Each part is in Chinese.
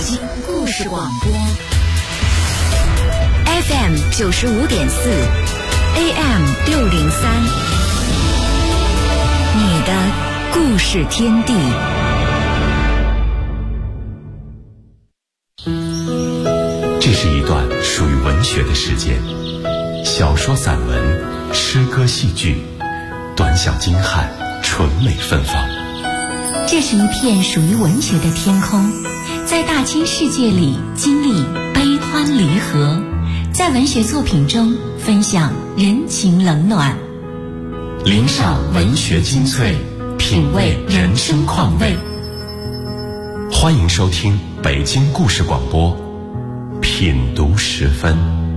京故事广播 FM 95.4 AM 603，你的故事天地。 这是一段属于文学的时间，小说、散文、诗歌、戏剧，短小精悍，纯美芬芳。 这是一片属于文学的天空，在大千世界里经历悲欢离合，在文学作品中分享人情冷暖， 聆赏文学精粹，品味人生况味。欢迎收听北京故事广播品读时分。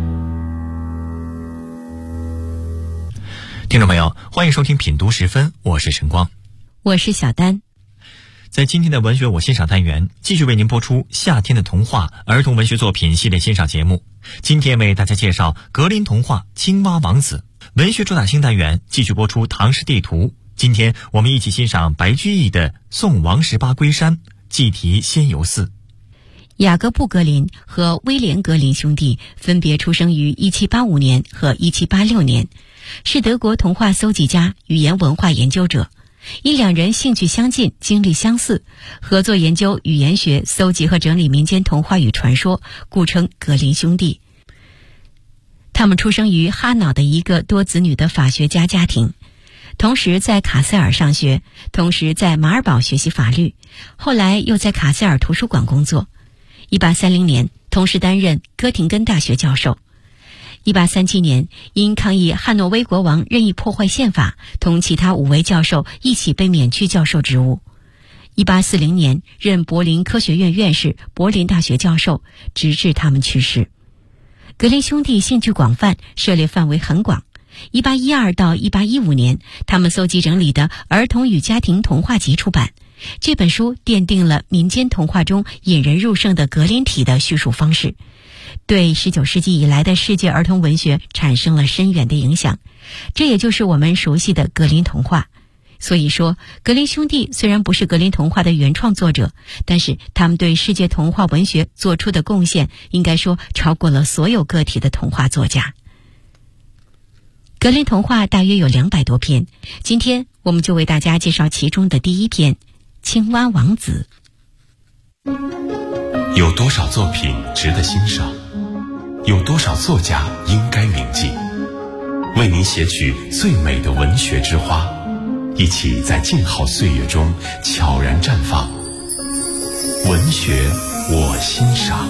听众朋友，欢迎收听品读时分，我是晨光， 我是小丹。 在今天的文学我欣赏单元，继续为您播出夏天的童话儿童文学作品系列欣赏节目。今天为大家介绍格林童话《青蛙王子》。文学主打新单元继续播出唐诗地图。今天我们一起欣赏白居易的《送王十八归山》，祭题仙游寺。 雅各布·格林和威廉·格林兄弟分别出生于1785年和1786年，是德国童话搜集家、语言文化研究者。因两人兴趣相近，经历相似，合作研究语言学，搜集和整理民间童话与传说，故称格林兄弟。他们出生于哈瑙的一个多子女的法学家家庭，同时在卡塞尔上学，同时在马尔堡学习法律，后来又在卡塞尔图书馆工作。1830年，同时担任哥廷根大学教授。1837年，因抗议汉诺威国王任意破坏宪法，同其他5位教授一起被免去教授职务。1840年，任柏林科学院院士、柏林大学教授，直至他们去世。格林兄弟兴趣广泛，涉猎范围很广。1812到1815年，他们搜集整理的《儿童与家庭童话集》出版。这本书奠定了民间童话中引人入胜的格林体的叙述方式，对19世纪以来的世界儿童文学产生了深远的影响。这也就是我们熟悉的格林童话。所以说，格林兄弟虽然不是格林童话的原创作者，但是他们对世界童话文学做出的贡献，应该说超过了所有个体的童话作家。格林童话大约有200多篇，今天我们就为大家介绍其中的第1篇《青蛙王子》。 有多少作品值得欣赏？有多少作家应该铭记？为您写取最美的文学之花，一起在静好岁月中悄然绽放。文学我欣赏。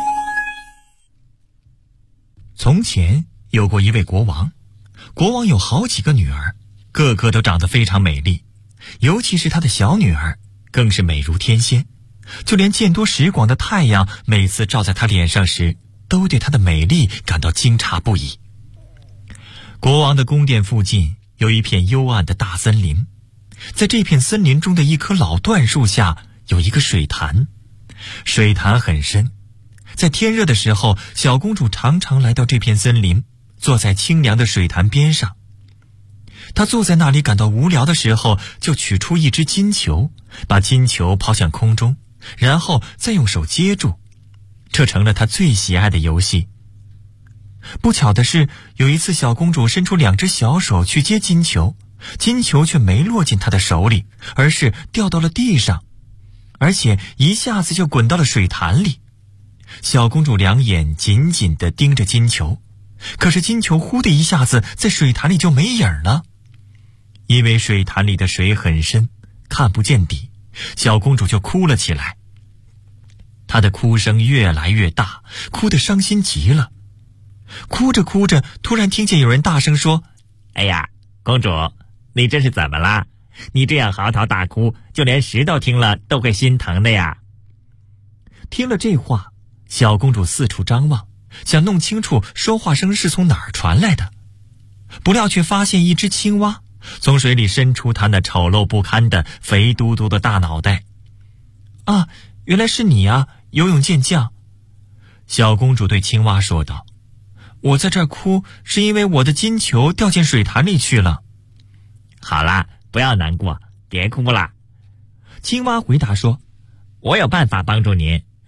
从前有过一位国王，国王有好几个女儿，个个都长得非常美丽，尤其是他的小女儿更是美如天仙，就连见多识广的太阳每次照在她脸上时，都对她的美丽感到惊诧不已。国王的宫殿附近有一片幽暗的大森林，在这片森林中的一棵老椴树下有一个水潭，水潭很深。在天热的时候，小公主常常来到这片森林，坐在清凉的水潭边上。她坐在那里感到无聊的时候，就取出一只金球，把金球抛向空中，然后再用手接住，这成了她最喜爱的游戏。不巧的是，有一次小公主伸出2只小手去接金球，金球却没落进她的手里，而是掉到了地上，而且一下子就滚到了水潭里。小公主2眼紧紧地盯着金球，可是金球忽的一下子在水潭里就没影了。因为水潭里的水很深，看不见底，小公主就哭了起来。她的哭声越来越大，哭得伤心极了。哭着哭着，突然听见有人大声说：“哎呀，公主，你这是怎么啦？你这样嚎啕大哭，就连石头听了都会心疼的呀。”听了这话，小公主四处张望，想弄清楚说话声是从哪儿传来的，不料却发现一只青蛙从水里伸出它那丑陋不堪的肥嘟嘟的大脑袋。啊，原来是你啊，游泳健将。小公主对青蛙说道：“我在这儿哭，是因为我的金球掉进水潭里去了。”好啦，不要难过，别哭了。青蛙回答说：“我有办法帮助您，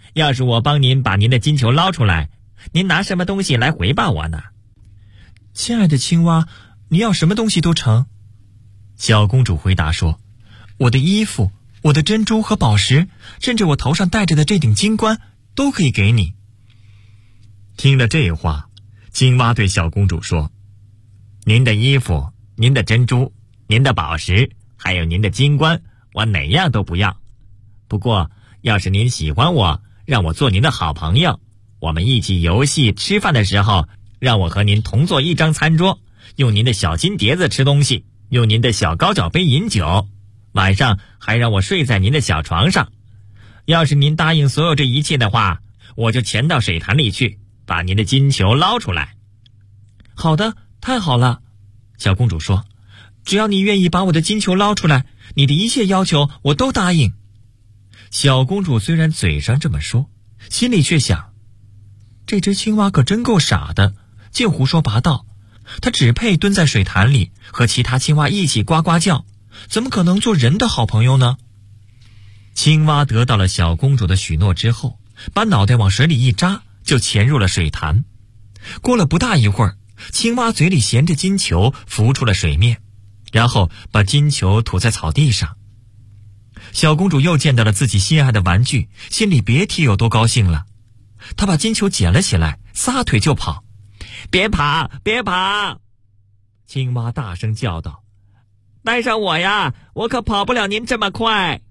要是我帮您把您的金球捞出来，您拿什么东西来回报我呢？亲爱的青蛙，你要什么东西都成。小公主回答说，我的衣服，我的珍珠和宝石，甚至我头上戴着的这顶金冠，都可以给你。听了这话，青蛙对小公主说，您的衣服，您的珍珠，您的宝石，还有您的金冠，我哪样都不要。不过要是您喜欢我，让我做您的好朋友，我们一起游戏吃饭的时候，让我和您同坐一张餐桌，用您的小金碟子吃东西，用您的小高脚杯饮酒，晚上还让我睡在您的小床上。要是您答应所有这一切的话，我就潜到水潭里去，把您的金球捞出来。好的，太好了，小公主说，只要你愿意把我的金球捞出来，你的一切要求我都答应。小公主虽然嘴上这么说，心里却想，这只青蛙可真够傻的，净胡说八道。它只配蹲在水潭里和其他青蛙一起呱呱叫，怎么可能做人的好朋友呢？青蛙得到了小公主的许诺之后，把脑袋往水里一扎，就潜入了水潭。过了不大一会儿，青蛙嘴里衔着金球浮出了水面，然后把金球吐在草地上。小公主又见到了自己心爱的玩具，心里别提有多高兴了。她把金球捡了起来，撒腿就跑。别跑，别跑！青蛙大声叫道，带上我呀，我可跑不了您这么快。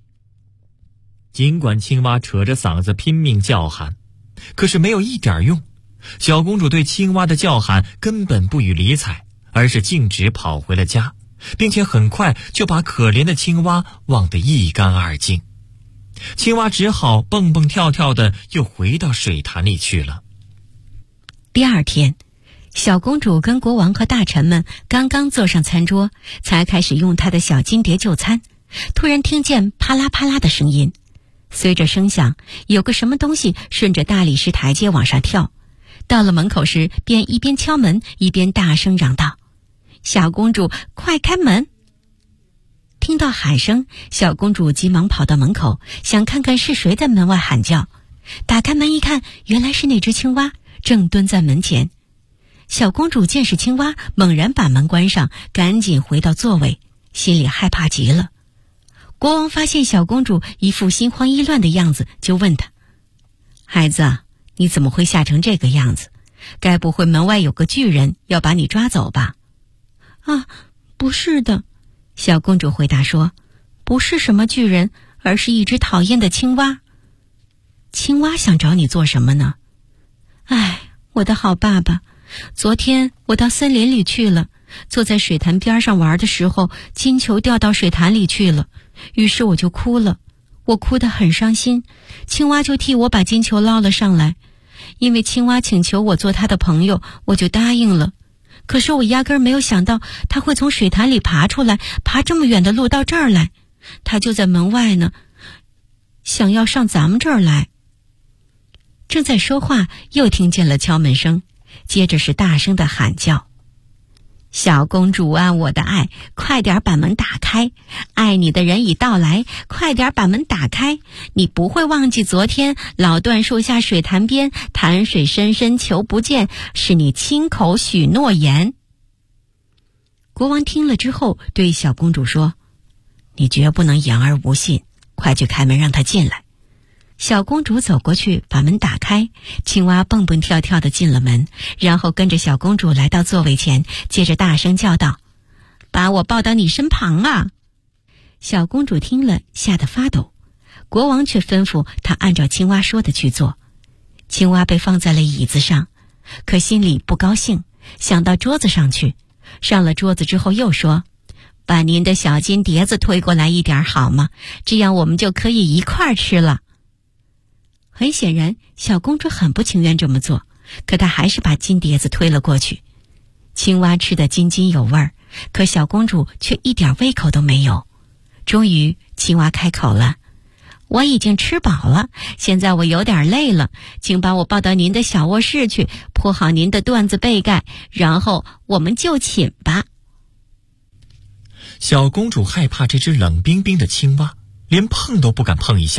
尽管青蛙扯着嗓子拼命叫喊，可是没有一点用。小公主对青蛙的叫喊根本不予理睬，而是径直跑回了家，并且很快就把可怜的青蛙忘得一干二净。青蛙只好蹦蹦跳跳的又回到水潭里去了。 第二天，小公主跟国王和大臣们刚刚坐上餐桌，才开始用她的小金碟就餐，突然听见啪啦啪啦的声音。随着声响，有个什么东西顺着大理石台阶往上跳，到了门口时便一边敲门一边大声嚷道，小公主，快开门！听到喊声，小公主急忙跑到门口，想看看是谁在门外喊叫。打开门一看，原来是那只青蛙正蹲在门前。小公主见是青蛙，猛然把门关上，赶紧回到座位，心里害怕极了。国王发现小公主一副心慌意乱的样子，就问她，孩子，你怎么会吓成这个样子？该不会门外有个巨人要把你抓走吧？啊，不是的，小公主回答说，不是什么巨人，而是一只讨厌的青蛙。青蛙想找你做什么呢？哎，我的好爸爸，昨天我到森林里去了，坐在水潭边上玩的时候，金球掉到水潭里去了，于是我就哭了，我哭得很伤心，青蛙就替我把金球捞了上来。因为青蛙请求我做他的朋友，我就答应了。可是我压根儿没有想到他会从水潭里爬出来，爬这么远的路到这儿来。他就在门外呢，想要上咱们这儿来。正在说话，又听见了敲门声，接着是大声的喊叫，小公主啊，我的爱，快点把门打开，爱你的人已到来，快点把门打开，你不会忘记昨天老椴树下水潭边，潭水深深球不见，是你亲口许诺言。国王听了之后对小公主说，你绝不能言而无信，快去开门让他进来。小公主走过去把门打开，青蛙蹦蹦跳跳地进了门，然后跟着小公主来到座位前，接着大声叫道，把我抱到你身旁啊！小公主听了吓得发抖，国王却吩咐她按照青蛙说的去做。青蛙被放在了椅子上，可心里不高兴，想到桌子上去。上了桌子之后又说，把您的小金碟子推过来一点好吗？这样我们就可以一块儿吃了。很显然，小公主很不情愿这么做，可她还是把金碟子推了过去。青蛙吃得津津有味儿，可小公主却一点胃口都没有。终于，青蛙开口了，我已经吃饱了，现在我有点累了，请把我抱到您的小卧室去，铺好您的缎子被盖，然后我们就寝吧。 小公主害怕这只冷冰冰的青蛙，连碰都不敢碰一下，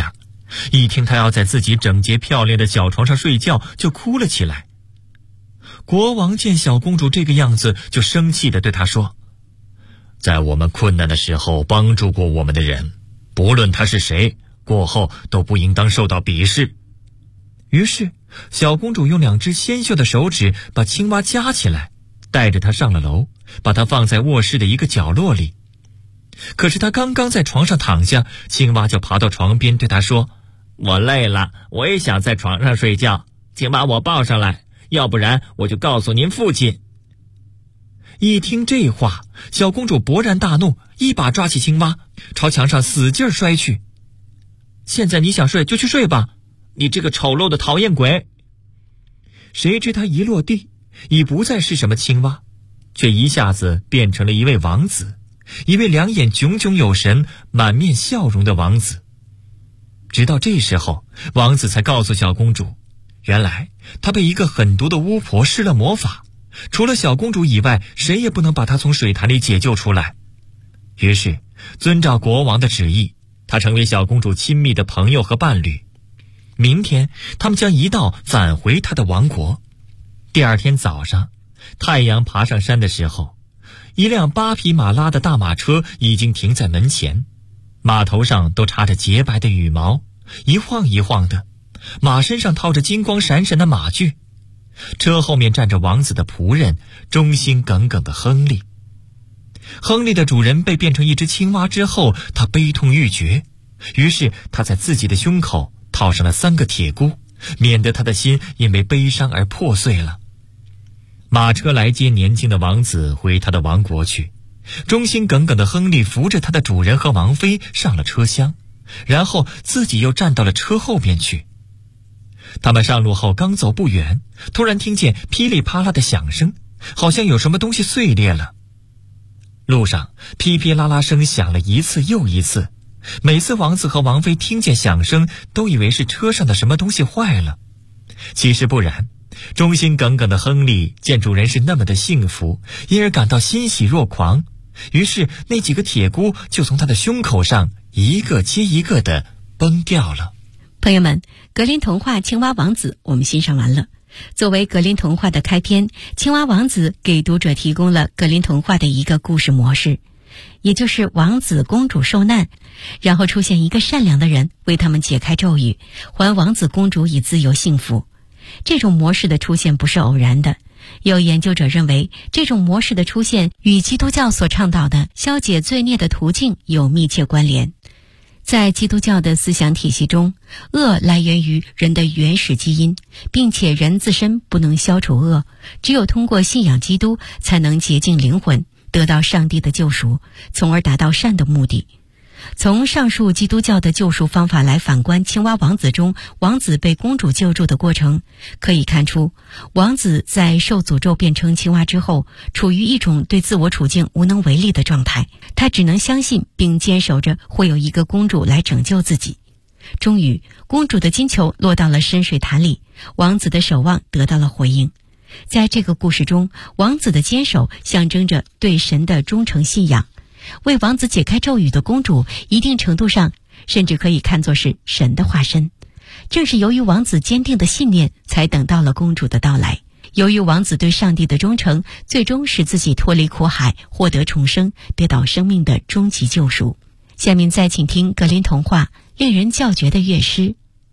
一听他要在自己整洁漂亮的小床上睡觉，就哭了起来。国王见小公主这个样子，就生气地对她说：在我们困难的时候帮助过我们的人，不论他是谁，过后都不应当受到鄙视。于是小公主用2只纤秀的手指把青蛙夹起来，带着她上了楼，把她放在卧室的一个角落里。可是她刚刚在床上躺下，青蛙就爬到床边对她说：我累了，我也想在床上睡觉，请把我抱上来，要不然我就告诉您父亲。一听这话，小公主勃然大怒，一把抓起青蛙，朝墙上使劲摔去。现在你想睡就去睡吧，你这个丑陋的讨厌鬼！谁知他一落地，已不再是什么青蛙，却一下子变成了一位王子，一位两眼炯炯有神、满面笑容的王子。直到这时候，王子才告诉小公主，原来他被一个狠毒的巫婆施了魔法，除了小公主以外，谁也不能把她从水潭里解救出来。于是遵照国王的旨意，他成为小公主亲密的朋友和伴侣。明天他们将一道返回他的王国。第二天早上，太阳爬上山的时候，一辆8匹马拉的大马车已经停在门前，马头上都插着洁白的羽毛，一晃一晃的，马身上套着金光闪闪的马具。车后面站着王子的仆人，忠心耿耿的亨利。亨利的主人被变成一只青蛙之后，他悲痛欲绝，于是他在自己的胸口套上了3个铁箍，免得他的心因为悲伤而破碎了。马车来接年轻的王子回他的王国去，忠心耿耿的亨利扶着他的主人和王妃上了车厢，然后自己又站到了车后边去。他们上路后刚走不远，突然听见噼里啪啦的响声，好像有什么东西碎裂了。路上噼噼啦啦声响了一次又一次，每次王子和王妃听见响声，都以为是车上的什么东西坏了。其实不然，忠心耿耿的亨利见主人是那么的幸福，因而感到欣喜若狂，于是那几个铁箍就从他的胸口上一个接一个的崩掉了。 朋友们，格林童话《青蛙王子》我们欣赏完了。作为格林童话的开篇，青蛙王子给读者提供了格林童话的一个故事模式，也就是王子公主受难，然后出现一个善良的人为他们解开咒语，还王子公主以自由幸福。这种模式的出现不是偶然的，有研究者认为，这种模式的出现与基督教所倡导的消解罪孽的途径有密切关联。在基督教的思想体系中，恶来源于人的原始基因，并且人自身不能消除恶，只有通过信仰基督才能洁净灵魂，得到上帝的救赎，从而达到善的目的。从上述基督教的救赎方法来反观青蛙王子中王子被公主救助的过程，可以看出，王子在受诅咒变成青蛙之后，处于一种对自我处境无能为力的状态，他只能相信并坚守着会有一个公主来拯救自己。终于，公主的金球落到了深水潭里，王子的守望得到了回应。在这个故事中，王子的坚守象征着对神的忠诚信仰。为王子解开咒语的公主，一定程度上甚至可以看作是神的化身。正是由于王子坚定的信念，才等到了公主的到来。由于王子对上帝的忠诚，最终使自己脱离苦海，获得重生，得到生命的终极救赎。下面再请听格林童话令人叫绝的乐师。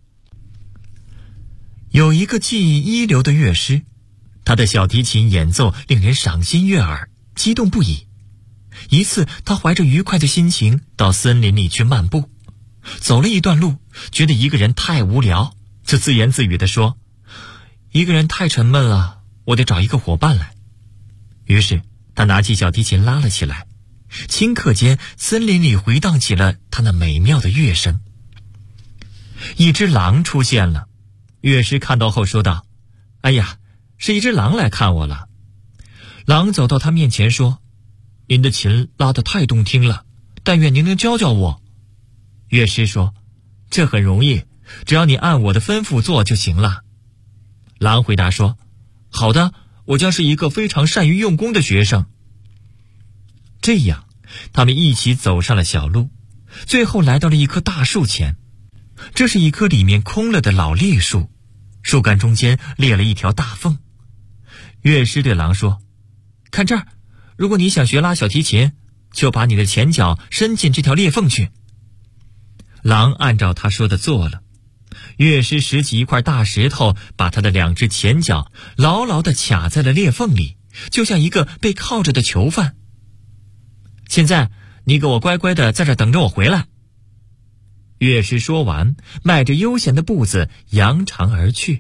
有一个技艺一流的乐师，他的小提琴演奏令人赏心悦耳，激动不已。一次，他怀着愉快的心情到森林里去漫步，走了一段路，觉得一个人太无聊，就自言自语地说：一个人太沉闷了，我得找一个伙伴来。于是他拿起小提琴拉了起来，顷刻间森林里回荡起了他那美妙的乐声。一只狼出现了，乐师看到后说道：哎呀，是一只狼来看我了。狼走到他面前说：您的琴拉得太动听了，但愿您能教教我。乐师说：这很容易，只要你按我的吩咐做就行了。狼回答说：好的，我将是一个非常善于用功的学生。这样他们一起走上了小路，最后来到了一棵大树前。 这是一棵里面空了的老栗树，树干中间裂了一条大缝。乐师对狼说：“看这儿，如果你想学拉小提琴，就把你的前脚伸进这条裂缝去。”狼按照他说的做了。乐师拾起一块大石头，把他的2只前脚牢牢地卡在了裂缝里，就像一个被铐着的囚犯。现在你给我乖乖地在这等着我回来。乐师说完，迈着悠闲的步子扬长而去。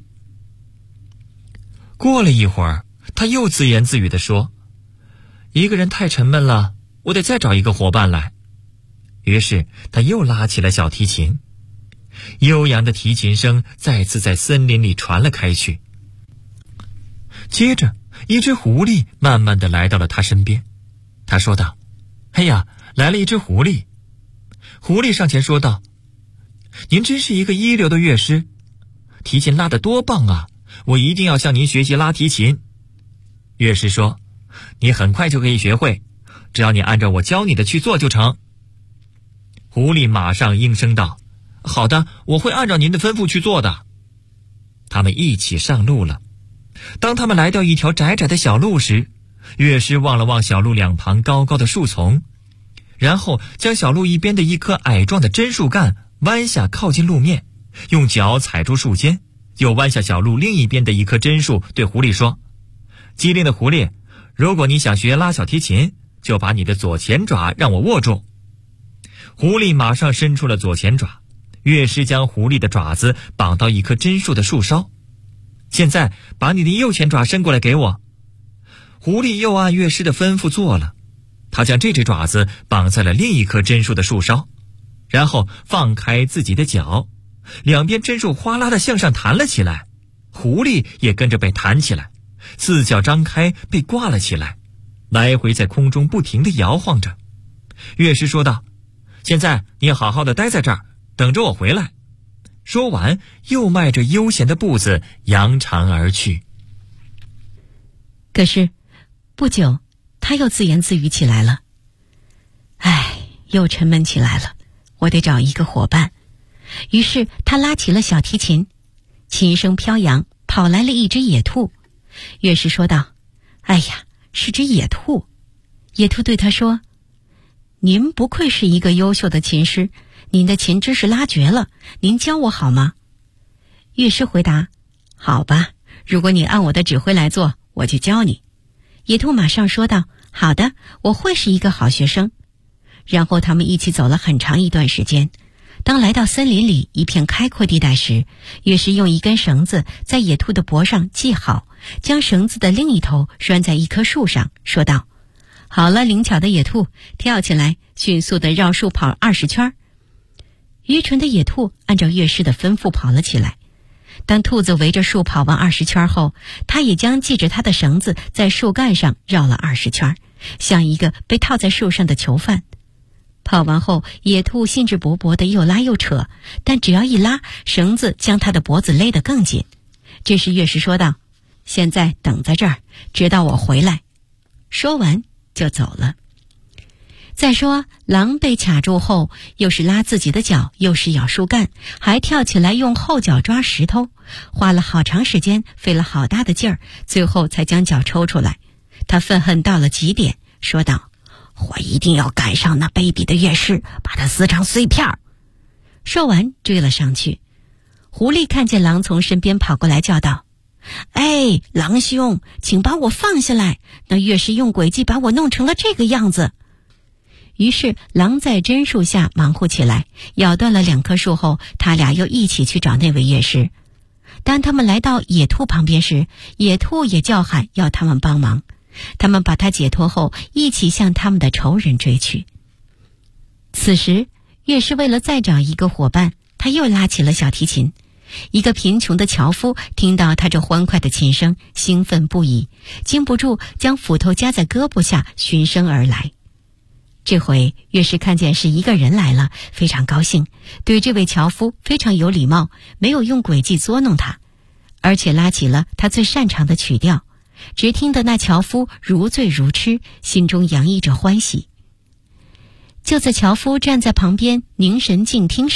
过了一会儿，他又自言自语地说：“一个人太沉闷了，我得再找一个伙伴来。”于是他又拉起了小提琴，悠扬的提琴声再次在森林里传了开去。接着，一只狐狸慢慢地来到了他身边。他说道：“哎呀，来了一只狐狸。”狐狸上前说道：“您真是一个一流的乐师，提琴拉得多棒啊！我一定要向您学习拉提琴。”乐师说：“你很快就可以学会，只要你按照我教你的去做就成。”狐狸马上应声道：“好的，我会按照您的吩咐去做的。”他们一起上路了。当他们来到一条窄窄的小路时，乐师望了望小路两旁高高的树丛，然后将小路一边的一棵矮壮的针树干弯下靠近路面，用脚踩住树尖，又弯下小路另一边的一棵针树，对狐狸说：“机灵的狐狸，如果你想学拉小提琴，就把你的左前爪让我握住。”狐狸马上伸出了左前爪，乐师将狐狸的爪子绑到一棵针树的树梢。“现在把你的右前爪伸过来给我。”狐狸又按乐师的吩咐做了，他将这只爪子绑在了另一棵针树的树梢，然后放开自己的脚，两边针树哗啦地向上弹了起来，狐狸也跟着被弹起来，四脚张开被挂了起来，来回在空中不停地摇晃着。乐师说道：“现在你好好的待在这儿，等着我回来。”说完，又迈着悠闲的步子扬长而去。 可是不久，他又自言自语起来了：“唉，又沉闷起来了，我得找一个伙伴。”于是他拉起了小提琴，琴声飘扬，跑来了一只野兔。乐师说道：“哎呀，是只野兔。”野兔对他说：“您不愧是一个优秀的琴师，您的琴知识拉绝了，您教我好吗？”乐师回答：“好吧，如果你按我的指挥来做，我就教你。”野兔马上说道：“好的，我会是一个好学生。”然后他们一起走了很长一段时间。当来到森林里一片开阔地带时，乐师用一根绳子在野兔的脖上系好，将绳子的另一头拴在一棵树上，说道：“好了，灵巧的野兔，跳起来，迅速地绕树跑20圈。”愚蠢的野兔按照乐师的吩咐跑了起来。当兔子围着树跑完20圈后，它也将系着它的绳子在树干上绕了20圈，像一个被套在树上的囚犯。跑完后，野兔兴致勃勃地又拉又扯，但只要一拉，绳子将它的脖子勒得更紧。这时乐师说道：“现在等在这儿，直到我回来。”说完就走了。再说，狼被卡住后，又是拉自己的脚，又是咬树干，还跳起来用后脚抓石头，花了好长时间，费了好大的劲儿，最后才将脚抽出来。他愤恨到了极点，说道：“我一定要赶上那卑鄙的乐师，把他撕成碎片。”说完追了上去。狐狸看见狼从身边跑过来，叫道：“哎，狼兄，请把我放下来，那乐师用诡计把我弄成了这个样子。”于是狼在针树下忙活起来，咬断了2棵树后，他俩又一起去找那位乐师。当他们来到野兔旁边时，野兔也叫喊要他们帮忙。他们把他解脱后，一起向他们的仇人追去。此时乐师为了再找一个伙伴，他又拉起了小提琴。一个贫穷的樵夫听到他这欢快的琴声，兴奋不已，禁不住将斧头夹在胳膊下，循声而来。这回乐师看见是一个人来了，非常高兴，对这位樵夫非常有礼貌，没有用诡计捉弄他，而且拉起了他最擅长的曲调。只听得那樵夫如醉如痴，心中洋溢着欢喜。就在樵夫站在旁边凝神静听时，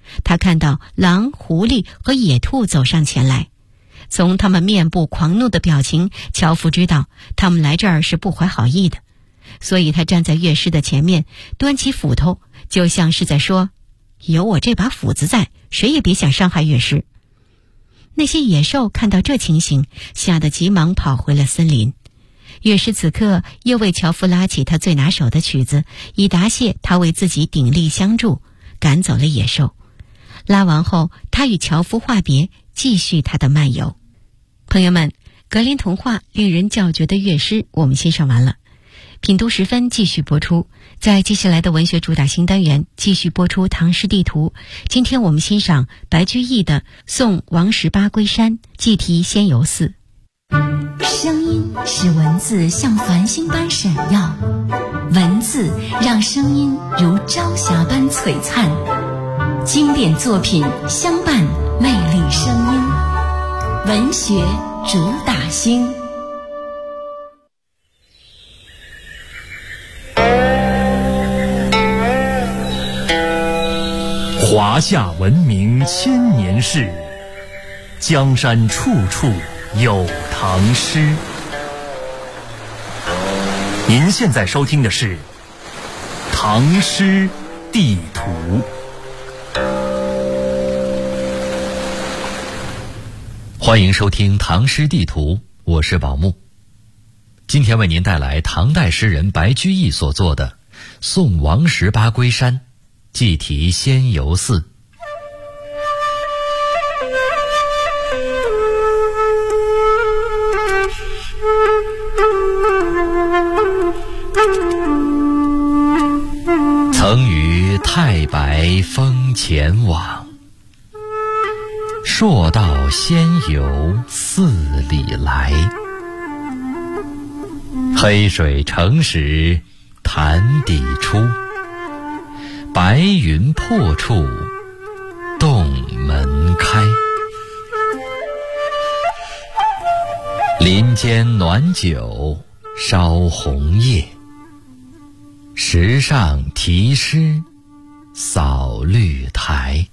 他看到狼、狐狸和野兔走上前来。从他们面部狂怒的表情，樵夫知道他们来这儿是不怀好意的，所以他站在乐师的前面，端起斧头，就像是在说：有我这把斧子在，谁也别想伤害乐师。那些野兽看到这情形，吓得急忙跑回了森林。乐师此刻又为樵夫拉起他最拿手的曲子，以答谢他为自己鼎力相助，赶走了野兽。拉完后，他与樵夫话别，继续他的漫游。朋友们，格林童话令人叫绝的乐师我们欣赏完了，品读时分继续播出。在接下来的文学主打新单元继续播出唐诗地图。今天我们欣赏白居易的《送王十八归山，祭题仙游寺》。 声音使文字像繁星般闪耀，文字让声音如朝霞般璀璨。经典作品相伴，魅力声音，文学主打星。 华夏文明千年事，江山处处有唐诗。您现在收听的是《唐诗地图》。 欢迎收听《唐诗地图》，我是宝木。今天为您带来唐代诗人白居易所作的《送王十八归山，祭题仙游寺》。曾于太白峰前往，朔道仙游寺里来。黑水成石潭底出，白云破处洞门开。林间暖酒烧红叶，石上题诗扫绿苔。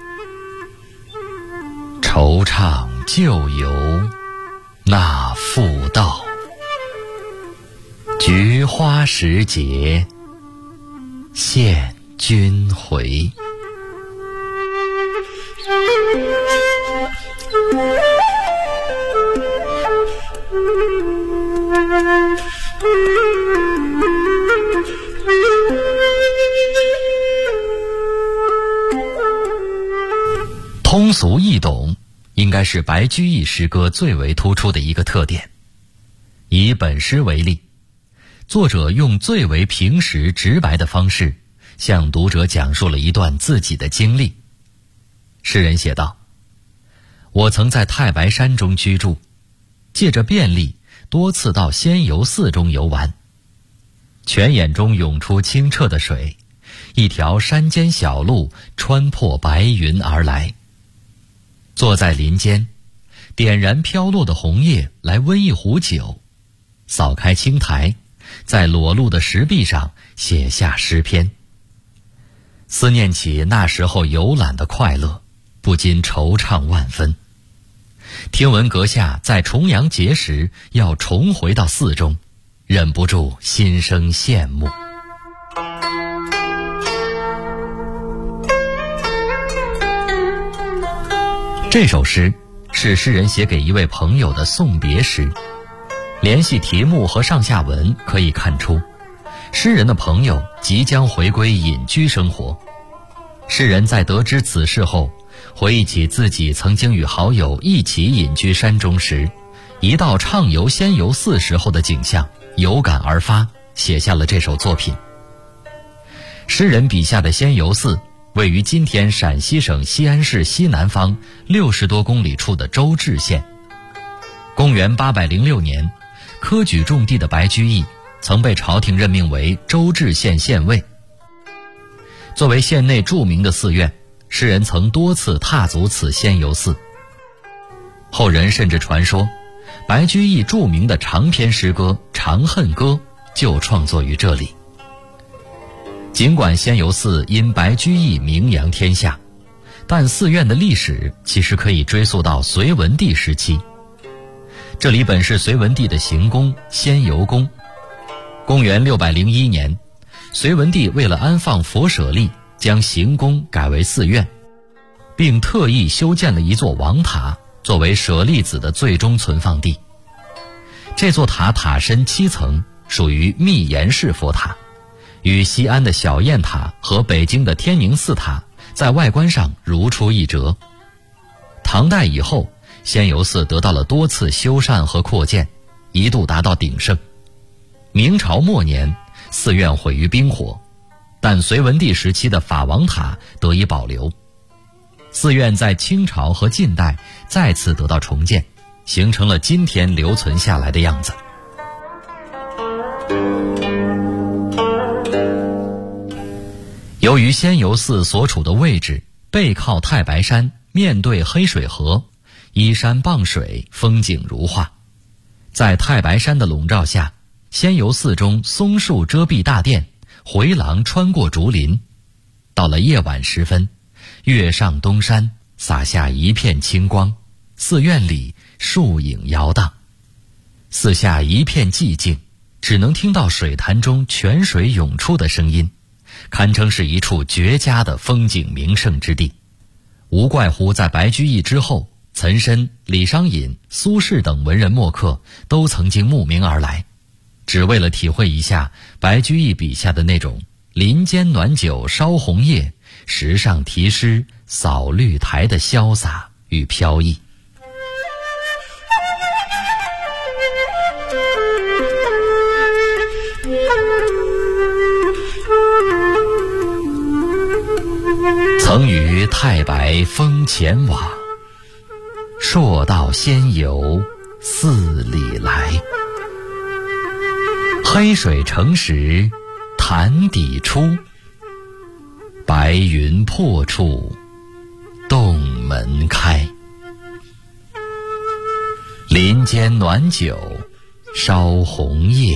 惆怅旧游那复道，菊花时节献君回。通俗易懂，应该是白居易诗歌最为突出的一个特点。以本诗为例，作者用最为平实直白的方式，向读者讲述了一段自己的经历。诗人写道：我曾在太白山中居住，借着便利，多次到仙游寺中游玩。泉眼中涌出清澈的水，一条山间小路穿破白云而来。坐在林间，点燃飘落的红叶来温一壶酒，扫开青苔，在裸露的石壁上写下诗篇。思念起那时候游览的快乐，不禁惆怅万分。听闻阁下在重阳节时要重回到寺中，忍不住心生羡慕。这首诗是诗人写给一位朋友的送别诗，联系题目和上下文可以看出，诗人的朋友即将回归隐居生活。诗人在得知此事后，回忆起自己曾经与好友一起隐居山中时，一到畅游仙游寺时候的景象，有感而发，写下了这首作品。诗人笔下的仙游寺位于今天陕西省西安市西南方60多公里处的周至县。公元806年，科举中第的白居易曾被朝廷任命为周至县县尉。作为县内著名的寺院，诗人曾多次踏足此仙游寺。后人甚至传说，白居易著名的长篇诗歌《长恨歌》就创作于这里。尽管仙游寺因白居易名扬天下， 但寺院的历史其实可以追溯到隋文帝时期。这里本是隋文帝的行宫仙游宫。公元601年，隋文帝为了安放佛舍利，将行宫改为寺院，并特意修建了一座王塔，作为舍利子的最终存放地。这座塔塔身7层，属于密檐式佛塔，与西安的小雁塔和北京的天宁寺塔在外观上如出一辙。唐代以后，仙游寺得到了多次修缮和扩建，一度达到鼎盛。明朝末年，寺院毁于兵火，但隋文帝时期的法王塔得以保留。寺院在清朝和近代再次得到重建，形成了今天留存下来的样子。由于仙游寺所处的位置背靠太白山，面对黑水河，依山傍水，风景如画。在太白山的笼罩下，仙游寺中松树遮蔽大殿，回廊穿过竹林。到了夜晚时分，月上东山，洒下一片清光，寺院里树影摇荡。四下一片寂静，只能听到水潭中泉水涌出的声音，堪称是一处绝佳的风景名胜之地。无怪乎在白居易之后，岑参、李商隐、苏轼等文人墨客都曾经慕名而来，只为了体会一下白居易笔下的那种林间暖酒烧红叶，石上题诗扫绿苔的潇洒与飘逸。曾于太白峰前往，朔道仙游寺里来。黑水成石潭底出，白云破处洞门开。林间暖酒烧红叶，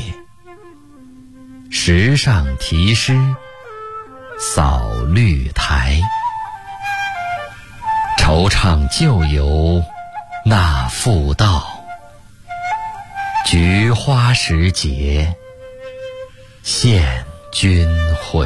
石上题诗扫绿苔。惆怅旧游那复道，菊花时节献君回。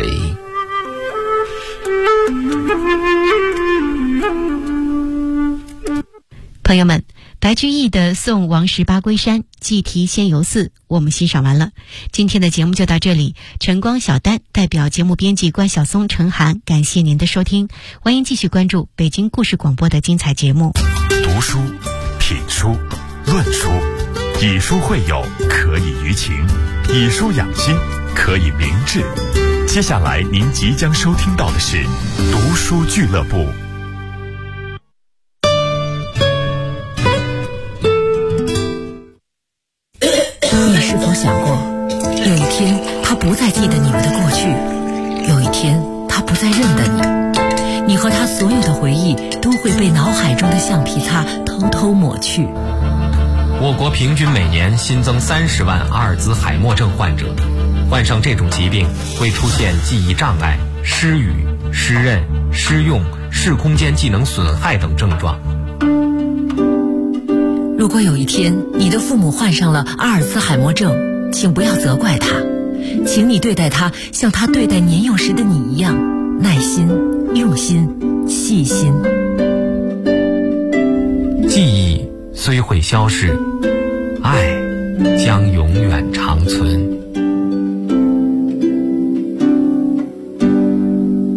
朋友们，白居易的《送王十八归山》祭题仙游寺我们欣赏完了，今天的节目就到这里。晨光小丹代表节目编辑关晓松、陈涵，感谢您的收听，欢迎继续关注北京故事广播的精彩节目。 读书、品书、论书，以书会友，可以娱情；以书养心，可以明志。接下来您即将收听到的是读书俱乐部。 你是否想过，有一天他不再记得你们的过去，有一天他不再认得你，你和他所有的回忆都会被脑海中的橡皮擦偷偷抹去。 我国平均每年新增30万阿尔兹海默症患者，患上这种疾病会出现记忆障碍、失语、失认、失用、视空间技能损害等症状。 如果有一天你的父母患上了阿尔兹海默症，请不要责怪他，请你对待他像他对待年幼时的你一样，耐心、用心、细心。 记忆虽会消逝，爱将永远长。